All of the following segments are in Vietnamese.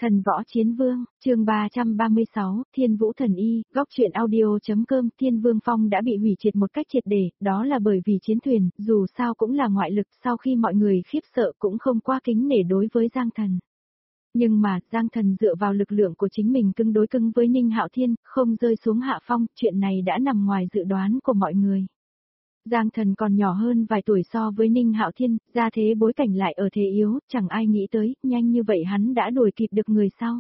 Thần võ chiến vương, chương 336, Thiên Vũ Thần Y, góc truyện audio.com. Thiên Vương Phong đã bị hủy triệt một cách triệt để, đó là bởi vì chiến thuyền, dù sao cũng là ngoại lực, sau khi mọi người khiếp sợ cũng không quá kính nể đối với Giang Thần. Nhưng mà, Giang Thần dựa vào lực lượng của chính mình cứng đối cứng với Ninh Hạo Thiên, không rơi xuống hạ phong, chuyện này đã nằm ngoài dự đoán của mọi người. Giang Thần còn nhỏ hơn vài tuổi so với Ninh Hạo Thiên, ra thế bối cảnh lại ở thế yếu, chẳng ai nghĩ tới, nhanh như vậy hắn đã đuổi kịp được người sau.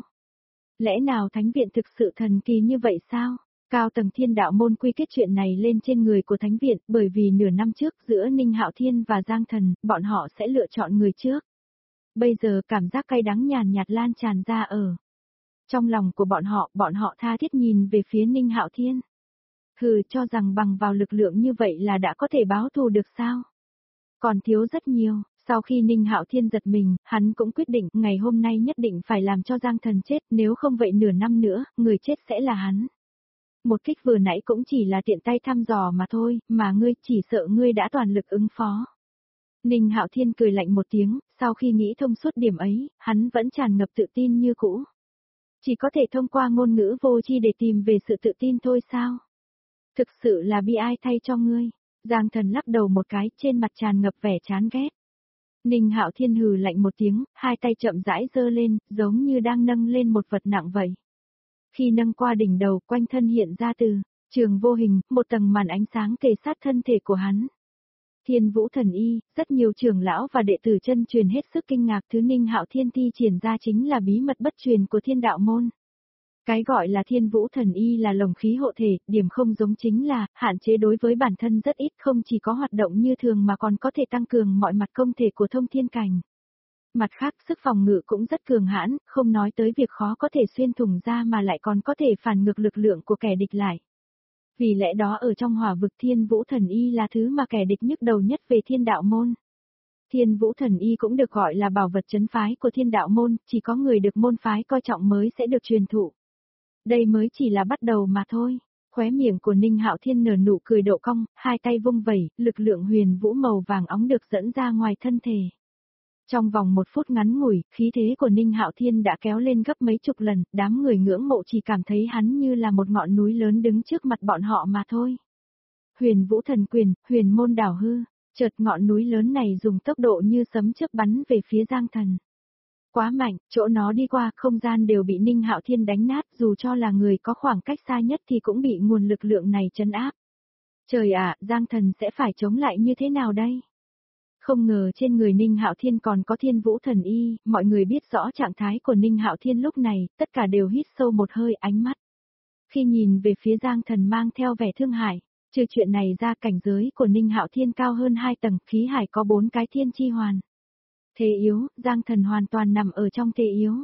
Lẽ nào Thánh Viện thực sự thần kỳ như vậy sao? Cao tầng Thiên Đạo môn quy kết chuyện này lên trên người của Thánh Viện, bởi vì nửa năm trước giữa Ninh Hạo Thiên và Giang Thần, bọn họ sẽ lựa chọn người trước. Bây giờ cảm giác cay đắng nhàn nhạt lan tràn ra ở trong lòng của bọn họ tha thiết nhìn về phía Ninh Hạo Thiên. Hừ, cho rằng bằng vào lực lượng như vậy là đã có thể báo thù được sao? Còn thiếu rất nhiều. Sau khi Ninh Hạo Thiên giật mình, hắn cũng quyết định ngày hôm nay nhất định phải làm cho Giang Thần chết, nếu không vậy nửa năm nữa, người chết sẽ là hắn. Một kích vừa nãy cũng chỉ là tiện tay thăm dò mà thôi, mà ngươi chỉ sợ ngươi đã toàn lực ứng phó. Ninh Hạo Thiên cười lạnh một tiếng, sau khi nghĩ thông suốt điểm ấy, hắn vẫn tràn ngập tự tin như cũ. Chỉ có thể thông qua ngôn ngữ vô tri để tìm về sự tự tin thôi sao? Thực sự là bi ai thay cho ngươi. Giang Thần lắc đầu một cái, trên mặt tràn ngập vẻ chán ghét. Ninh Hạo Thiên hừ lạnh một tiếng, hai tay chậm rãi giơ lên, giống như đang nâng lên một vật nặng vậy. Khi nâng qua đỉnh đầu, quanh thân hiện ra từ trường vô hình, một tầng màn ánh sáng kề sát thân thể của hắn. Thiên Vũ Thần Y, rất nhiều trưởng lão và đệ tử chân truyền hết sức kinh ngạc, thứ Ninh Hạo Thiên thi triển ra chính là bí mật bất truyền của Thiên Đạo môn. Cái gọi là Thiên Vũ Thần Y là lồng khí hộ thể, điểm không giống chính là, hạn chế đối với bản thân rất ít, không chỉ có hoạt động như thường mà còn có thể tăng cường mọi mặt công thể của thông thiên cảnh. Mặt khác, sức phòng ngự cũng rất cường hãn, không nói tới việc khó có thể xuyên thủng ra mà lại còn có thể phản ngược lực lượng của kẻ địch lại. Vì lẽ đó ở trong hỏa vực Thiên Vũ Thần Y là thứ mà kẻ địch nhức đầu nhất về Thiên Đạo môn. Thiên Vũ Thần Y cũng được gọi là bảo vật trấn phái của Thiên Đạo môn, chỉ có người được môn phái coi trọng mới sẽ được truyền thụ. Đây mới chỉ là bắt đầu mà thôi. Khóe miệng của Ninh Hạo Thiên nở nụ cười độ cong, hai tay vung vẩy, lực lượng huyền vũ màu vàng óng được dẫn ra ngoài thân thể. Trong vòng 1 phút ngắn ngủi, khí thế của Ninh Hạo Thiên đã kéo lên gấp mấy chục lần, đám người ngưỡng mộ chỉ cảm thấy hắn như là một ngọn núi lớn đứng trước mặt bọn họ mà thôi. Huyền Vũ Thần Quyền, huyền môn đảo hư, chợt ngọn núi lớn này dùng tốc độ như sấm chớp bắn về phía Giang Thần. Quá mạnh, chỗ nó đi qua, không gian đều bị Ninh Hạo Thiên đánh nát, dù cho là người có khoảng cách xa nhất thì cũng bị nguồn lực lượng này trấn áp. Trời ạ, Giang Thần sẽ phải chống lại như thế nào đây? Không ngờ trên người Ninh Hạo Thiên còn có Thiên Vũ Thần Y, mọi người biết rõ trạng thái của Ninh Hạo Thiên lúc này, tất cả đều hít sâu một hơi ánh mắt. Khi nhìn về phía Giang Thần mang theo vẻ thương hại, trừ chuyện này ra cảnh giới của Ninh Hạo Thiên cao hơn 2 tầng, khí hải có 4 cái thiên chi hoàn. Thế yếu, Giang Thần hoàn toàn nằm ở trong thế yếu.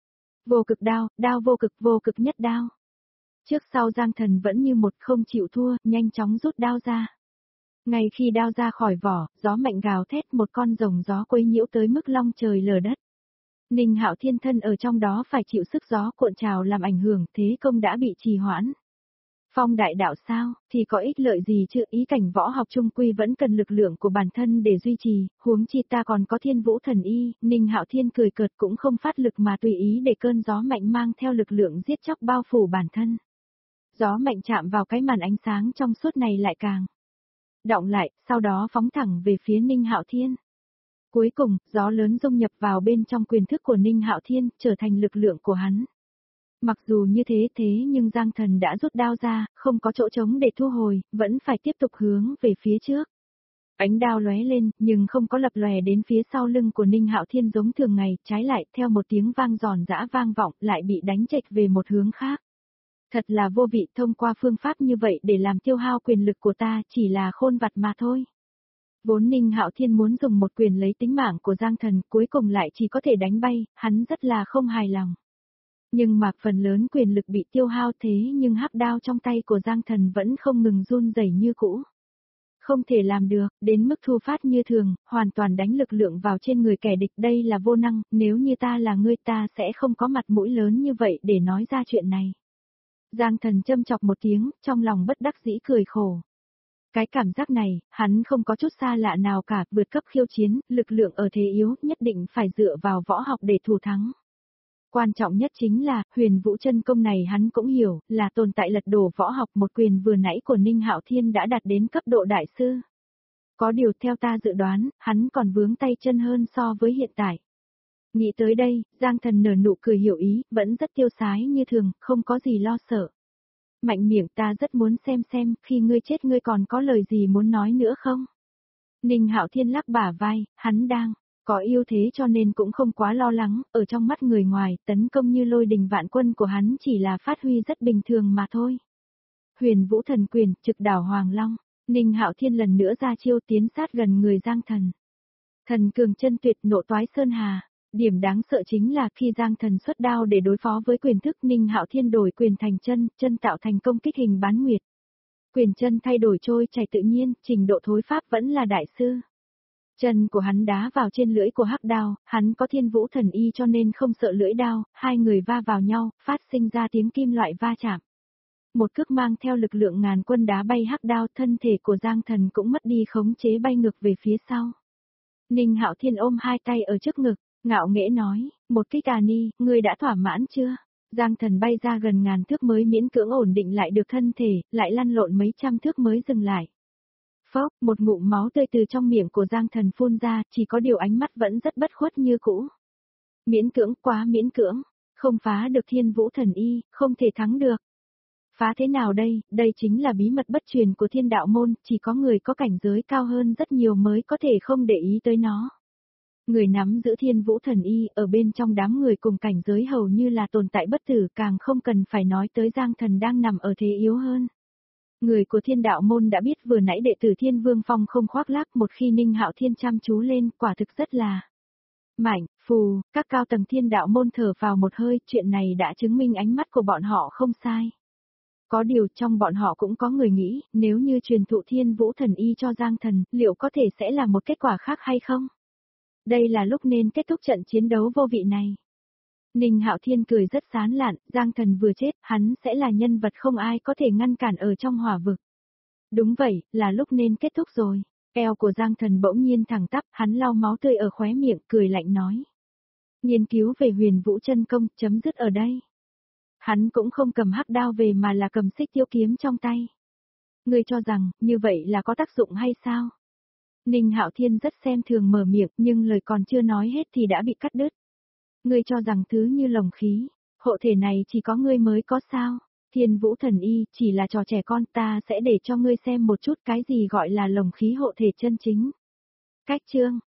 Vô cực đao, đao vô cực nhất đao. Trước sau Giang Thần vẫn như một không chịu thua, nhanh chóng rút đao ra. Ngay khi đao ra khỏi vỏ, gió mạnh gào thét, một con rồng gió quấy nhiễu tới mức long trời lở đất. Ninh Hạo Thiên thân ở trong đó phải chịu sức gió cuộn trào làm ảnh hưởng, thế công đã bị trì hoãn. Phong đại đạo sao, thì có ích lợi gì chứ, ý cảnh võ học trung quy vẫn cần lực lượng của bản thân để duy trì, huống chi ta còn có Thiên Vũ Thần Y. Ninh Hạo Thiên cười cợt cũng không phát lực mà tùy ý để cơn gió mạnh mang theo lực lượng giết chóc bao phủ bản thân. Gió mạnh chạm vào cái màn ánh sáng trong suốt này lại càng động lại, sau đó phóng thẳng về phía Ninh Hạo Thiên. Cuối cùng, gió lớn dung nhập vào bên trong quyền thức của Ninh Hạo Thiên, trở thành lực lượng của hắn. Mặc dù như thế nhưng Giang Thần đã rút đao ra, không có chỗ trống để thu hồi, vẫn phải tiếp tục hướng về phía trước. Ánh đao lóe lên, nhưng không có lập lòe đến phía sau lưng của Ninh Hạo Thiên giống thường ngày, trái lại, theo một tiếng vang giòn giã vang vọng, lại bị đánh chệch về một hướng khác. Thật là vô vị, thông qua phương pháp như vậy để làm tiêu hao quyền lực của ta, chỉ là khôn vặt mà thôi. Vốn Ninh Hạo Thiên muốn dùng một quyền lấy tính mạng của Giang Thần, cuối cùng lại chỉ có thể đánh bay, hắn rất là không hài lòng. Nhưng mà phần lớn quyền lực bị tiêu hao thế nhưng hắc đao trong tay của Giang Thần vẫn không ngừng run rẩy như cũ. Không thể làm được, đến mức thu phát như thường, hoàn toàn đánh lực lượng vào trên người kẻ địch, đây là vô năng, nếu như ta là ngươi ta sẽ không có mặt mũi lớn như vậy để nói ra chuyện này. Giang Thần châm chọc một tiếng, trong lòng bất đắc dĩ cười khổ. Cái cảm giác này, hắn không có chút xa lạ nào cả, vượt cấp khiêu chiến, lực lượng ở thế yếu, nhất định phải dựa vào võ học để thủ thắng. Quan trọng nhất chính là, huyền vũ chân công này hắn cũng hiểu, là tồn tại lật đổ võ học một quyền vừa nãy của Ninh Hạo Thiên đã đạt đến cấp độ đại sư. Có điều theo ta dự đoán, hắn còn vướng tay chân hơn so với hiện tại. Nghĩ tới đây, Giang Thần nở nụ cười hiểu ý, vẫn rất tiêu sái như thường, không có gì lo sợ. Mạnh miệng, ta rất muốn xem, khi ngươi chết ngươi còn có lời gì muốn nói nữa không? Ninh Hạo Thiên lắc bả vai, hắn đang có ưu thế cho nên cũng không quá lo lắng, ở trong mắt người ngoài, tấn công như lôi đình vạn quân của hắn chỉ là phát huy rất bình thường mà thôi. Huyền Vũ Thần Quyền, trực đảo Hoàng Long, Ninh Hạo Thiên lần nữa ra chiêu tiến sát gần người Giang Thần. Thần cường chân tuyệt nộ toái sơn hà. Điểm đáng sợ chính là khi Giang Thần xuất đao để đối phó với quyền thức, Ninh Hạo Thiên đổi quyền thành chân, chân tạo thành công kích hình bán nguyệt. Quyền chân thay đổi trôi chảy tự nhiên, trình độ thối pháp vẫn là đại sư. Chân của hắn đá vào trên lưỡi của hắc đao, hắn có Thiên Vũ Thần Y cho nên không sợ lưỡi đao, hai người va vào nhau, phát sinh ra tiếng kim loại va chạm. Một cước mang theo lực lượng ngàn quân đá bay hắc đao, thân thể của Giang Thần cũng mất đi khống chế bay ngược về phía sau. Ninh Hạo Thiên ôm hai tay ở trước ngực, ngạo nghễ nói, một kích ni, ngươi đã thỏa mãn chưa? Giang Thần bay ra gần ngàn thước mới miễn cưỡng ổn định lại được thân thể, lại lăn lộn mấy trăm thước mới dừng lại. Phốc, một ngụm máu tươi từ trong miệng của Giang Thần phun ra, chỉ có điều ánh mắt vẫn rất bất khuất như cũ. Miễn cưỡng, quá miễn cưỡng, không phá được Thiên Vũ Thần Y, không thể thắng được. Phá thế nào đây, đây chính là bí mật bất truyền của Thiên Đạo Môn, chỉ có người có cảnh giới cao hơn rất nhiều mới có thể không để ý tới nó. Người nắm giữ Thiên Vũ Thần Y ở bên trong đám người cùng cảnh giới hầu như là tồn tại bất tử, càng không cần phải nói tới Giang Thần đang nằm ở thế yếu hơn. Người của Thiên Đạo Môn đã biết vừa nãy đệ tử Thiên Vương Phong không khoác lác, một khi Ninh Hạo Thiên chăm chú lên, quả thực rất là mạnh. Phù, các cao tầng Thiên Đạo Môn thở vào một hơi, chuyện này đã chứng minh ánh mắt của bọn họ không sai. Có điều trong bọn họ cũng có người nghĩ, nếu như truyền thụ Thiên Vũ Thần Y cho Giang Thần, liệu có thể sẽ là một kết quả khác hay không? Đây là lúc nên kết thúc trận chiến đấu vô vị này. Ninh Hạo Thiên cười rất sán lạn, Giang Thần vừa chết, hắn sẽ là nhân vật không ai có thể ngăn cản ở trong hỏa vực. Đúng vậy, là lúc nên kết thúc rồi. Eo của Giang Thần bỗng nhiên thẳng tắp, hắn lau máu tươi ở khóe miệng, cười lạnh nói. Nghiên cứu về huyền vũ chân công, chấm dứt ở đây. Hắn cũng không cầm hắc đao về mà là cầm xích tiêu kiếm trong tay. Ngươi cho rằng, như vậy là có tác dụng hay sao? Ninh Hạo Thiên rất xem thường mở miệng, nhưng lời còn chưa nói hết thì đã bị cắt đứt. Ngươi cho rằng thứ như lồng khí, hộ thể này chỉ có ngươi mới có sao? Thiên Vũ Thần Y chỉ là trò trẻ con, ta sẽ để cho ngươi xem một chút cái gì gọi là lồng khí hộ thể chân chính. Cách chương